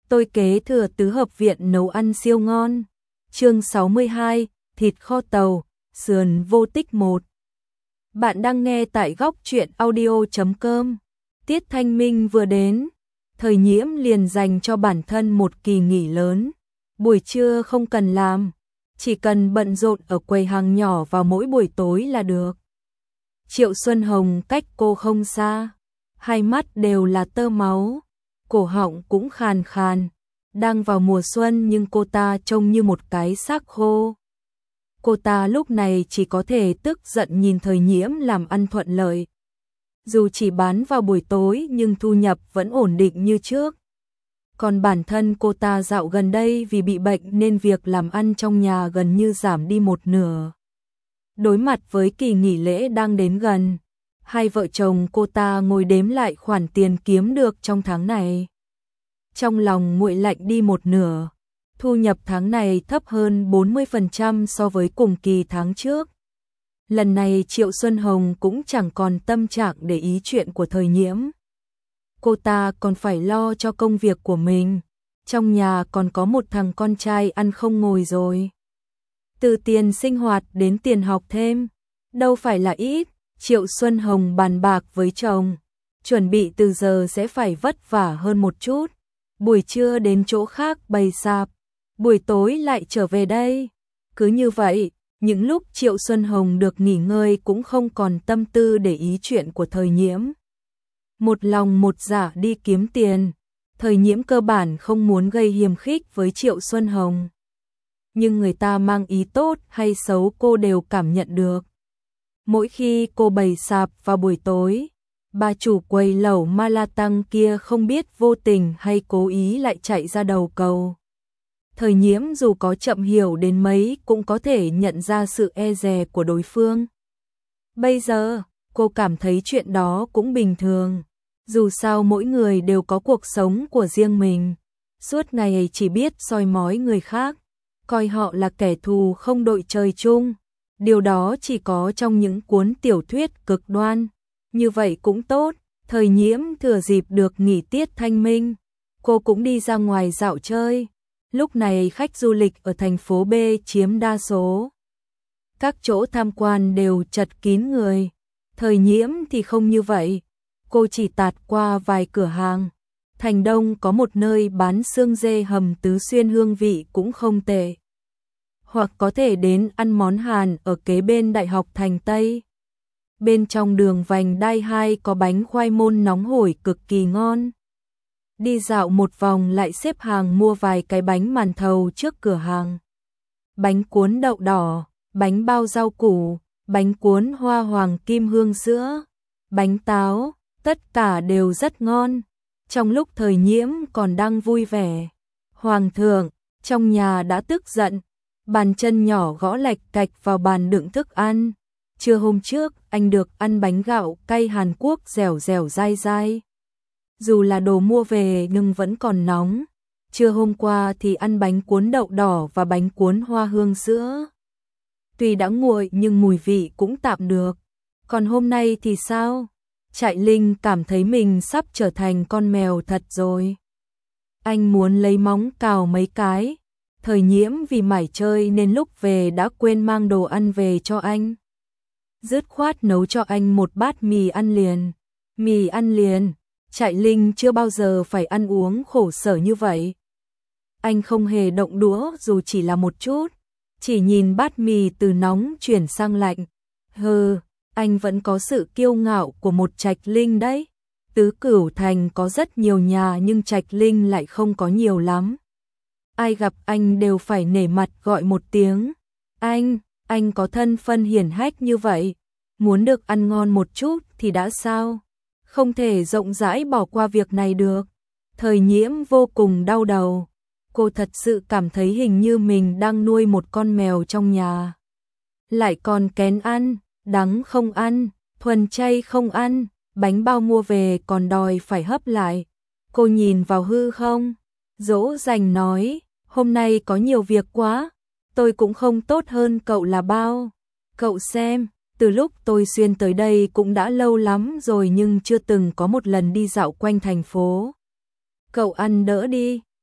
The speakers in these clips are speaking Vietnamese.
tôi kế thừa tứ hợp viện nấu ăn siêu ngon. Chương 62, thịt kho tàu, sườn vô tích 1. Bạn đang nghe tại góc truyện audio.com. Tiết Thanh Minh vừa đến, Thời Nhiễm liền dành cho bản thân một kỳ nghỉ lớn. Buổi trưa không cần làm, chỉ cần bận rộn ở quầy hàng nhỏ vào mỗi buổi tối là được. Triệu Xuân Hồng cách cô không xa, hai mắt đều là tơ máu, cổ họng cũng khàn khàn. Đang vào mùa xuân nhưng cô ta trông như một cái xác khô. Cô ta lúc này chỉ có thể tức giận nhìn Thời Nhiễm làm ăn thuận lợi. Dù chỉ bán vào buổi tối nhưng thu nhập vẫn ổn định như trước. Còn bản thân cô ta dạo gần đây vì bị bệnh nên việc làm ăn trong nhà gần như giảm đi một nửa. Đối mặt với kỳ nghỉ lễ đang đến gần, hai vợ chồng cô ta ngồi đếm lại khoản tiền kiếm được trong tháng này. Trong lòng nguội lạnh đi một nửa, thu nhập tháng này thấp hơn 40% so với cùng kỳ tháng trước. Lần này Triệu Xuân Hồng cũng chẳng còn tâm trạng để ý chuyện của Thời Nhiễm. Cô ta còn phải lo cho công việc của mình, trong nhà còn có một thằng con trai ăn không ngồi rồi. Từ tiền sinh hoạt đến tiền học thêm, đâu phải là ít. Triệu Xuân Hồng bàn bạc với chồng, chuẩn bị từ giờ sẽ phải vất vả hơn một chút. Buổi trưa đến chỗ khác bày sạp, buổi tối lại trở về đây. Cứ như vậy, những lúc Triệu Xuân Hồng được nghỉ ngơi cũng không còn tâm tư để ý chuyện của Thời Nhiễm. Một lòng một dạ đi kiếm tiền, Thời Nhiễm cơ bản không muốn gây hiềm khích với Triệu Xuân Hồng. Nhưng người ta mang ý tốt hay xấu cô đều cảm nhận được. Mỗi khi cô bày sạp vào buổi tối, bà chủ quầy lẩu Ma La Tăng kia không biết vô tình hay cố ý lại chạy ra đầu cầu. Thời Nhiễm dù có chậm hiểu đến mấy cũng có thể nhận ra sự e dè của đối phương. Bây giờ, cô cảm thấy chuyện đó cũng bình thường. Dù sao mỗi người đều có cuộc sống của riêng mình. Suốt ngày chỉ biết soi mói người khác, coi họ là kẻ thù không đội trời chung. Điều đó chỉ có trong những cuốn tiểu thuyết cực đoan. Như vậy cũng tốt. Thời Nhiễm thừa dịp được nghỉ tiết thanh minh, cô cũng đi ra ngoài dạo chơi. Lúc này khách du lịch ở thành phố B chiếm đa số. Các chỗ tham quan đều chật kín người. Thời Nhiễm thì không như vậy. Cô chỉ tạt qua vài cửa hàng. Thành Đông có một nơi bán xương dê hầm Tứ Xuyên hương vị cũng không tệ. Hoặc có thể đến ăn món Hàn ở kế bên Đại học Thành Tây. Bên trong đường vành đai 2 có bánh khoai môn nóng hổi cực kỳ ngon. Đi dạo một vòng lại xếp hàng mua vài cái bánh màn thầu trước cửa hàng. Bánh cuốn đậu đỏ, bánh bao rau củ, bánh cuốn hoa hoàng kim hương sữa, bánh táo, tất cả đều rất ngon. Trong lúc Thời Nhiễm còn đang vui vẻ, Hoàng thượng trong nhà đã tức giận, bàn chân nhỏ gõ lạch cạch vào bàn đựng thức ăn. Trưa hôm trước anh được ăn bánh gạo cay Hàn Quốc dẻo dẻo dai dai. Dù là đồ mua về nhưng vẫn còn nóng. Trưa hôm qua thì ăn bánh cuốn đậu đỏ và bánh cuốn hoa hương sữa. Tuy đã nguội nhưng mùi vị cũng tạm được. Còn hôm nay thì sao? Trại Linh cảm thấy mình sắp trở thành con mèo thật rồi. Anh muốn lấy móng cào mấy cái. Thời Nhiễm vì mải chơi nên lúc về đã quên mang đồ ăn về cho anh. Dứt khoát nấu cho anh một bát mì ăn liền. Mì ăn liền. Trại Linh chưa bao giờ phải ăn uống khổ sở như vậy. Anh không hề động đũa dù chỉ là một chút. Chỉ nhìn bát mì từ nóng chuyển sang lạnh. Anh vẫn có sự kiêu ngạo của một Trạch Linh đấy. Tứ Cửu Thành có rất nhiều nhà nhưng Trạch Linh lại không có nhiều lắm. Ai gặp anh đều phải nể mặt gọi một tiếng. Anh có thân phân hiển hách như vậy. Muốn được ăn ngon một chút thì đã sao? Không thể rộng rãi bỏ qua việc này được. Thời Nhiễm vô cùng đau đầu. Cô thật sự cảm thấy hình như mình đang nuôi một con mèo trong nhà. Lại còn kén ăn, đắng không ăn, thuần chay không ăn, bánh bao mua về còn đòi phải hấp lại. Cô nhìn vào hư không, dỗ dành nói, hôm nay có nhiều việc quá, tôi cũng không tốt hơn cậu là bao. Cậu xem, từ lúc tôi xuyên tới đây cũng đã lâu lắm rồi nhưng chưa từng có một lần đi dạo quanh thành phố. Cậu ăn đỡ đi,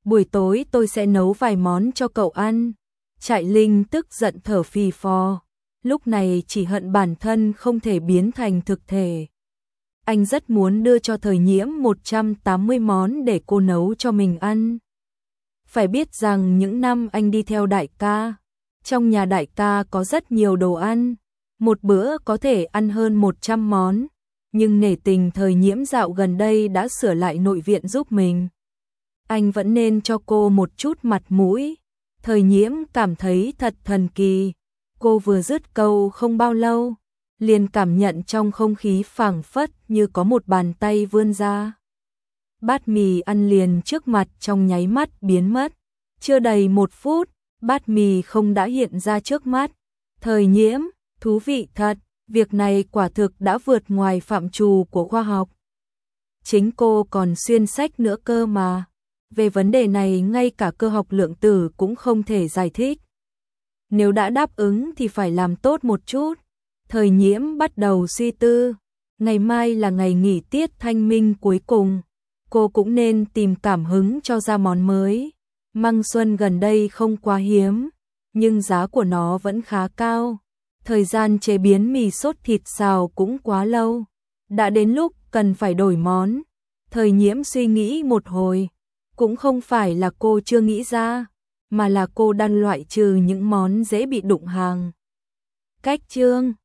buổi tối tôi sẽ nấu vài món cho cậu ăn. Trại Linh tức giận thở phì phò, lúc này chỉ hận bản thân không thể biến thành thực thể. Anh rất muốn đưa cho Thời Nhiễm 180 món để cô nấu cho mình ăn. Phải biết rằng những năm anh đi theo đại ca, trong nhà đại ca có rất nhiều đồ ăn, một bữa có thể ăn hơn 100 món, nhưng nể tình Thời Nhiễm dạo gần đây đã sửa lại nội viện giúp mình. Anh vẫn nên cho cô một chút mặt mũi. Thời Nhiễm cảm thấy thật thần kỳ. Cô vừa dứt câu không bao lâu, liền cảm nhận trong không khí phảng phất như có một bàn tay vươn ra. Bát mì ăn liền trước mặt trong nháy mắt biến mất. Chưa đầy 1 phút, bát mì không đã hiện ra trước mắt. Thời Nhiễm, thú vị thật, việc này quả thực đã vượt ngoài phạm trù của khoa học. Chính cô còn xuyên sách nữa cơ mà. Về vấn đề này ngay cả cơ học lượng tử cũng không thể giải thích. Nếu đã đáp ứng thì phải làm tốt một chút. Thời Nhiễm bắt đầu suy tư. Ngày mai là ngày nghỉ tiết thanh minh cuối cùng. Cô cũng nên tìm cảm hứng cho ra món mới. Măng xuân gần đây không quá hiếm, nhưng giá của nó vẫn khá cao. Thời gian chế biến mì sốt thịt xào cũng quá lâu. Đã đến lúc cần phải đổi món. Thời Nhiễm suy nghĩ một hồi. Cũng không phải là cô chưa nghĩ ra, mà là cô đang loại trừ những món dễ bị đụng hàng. Cách chương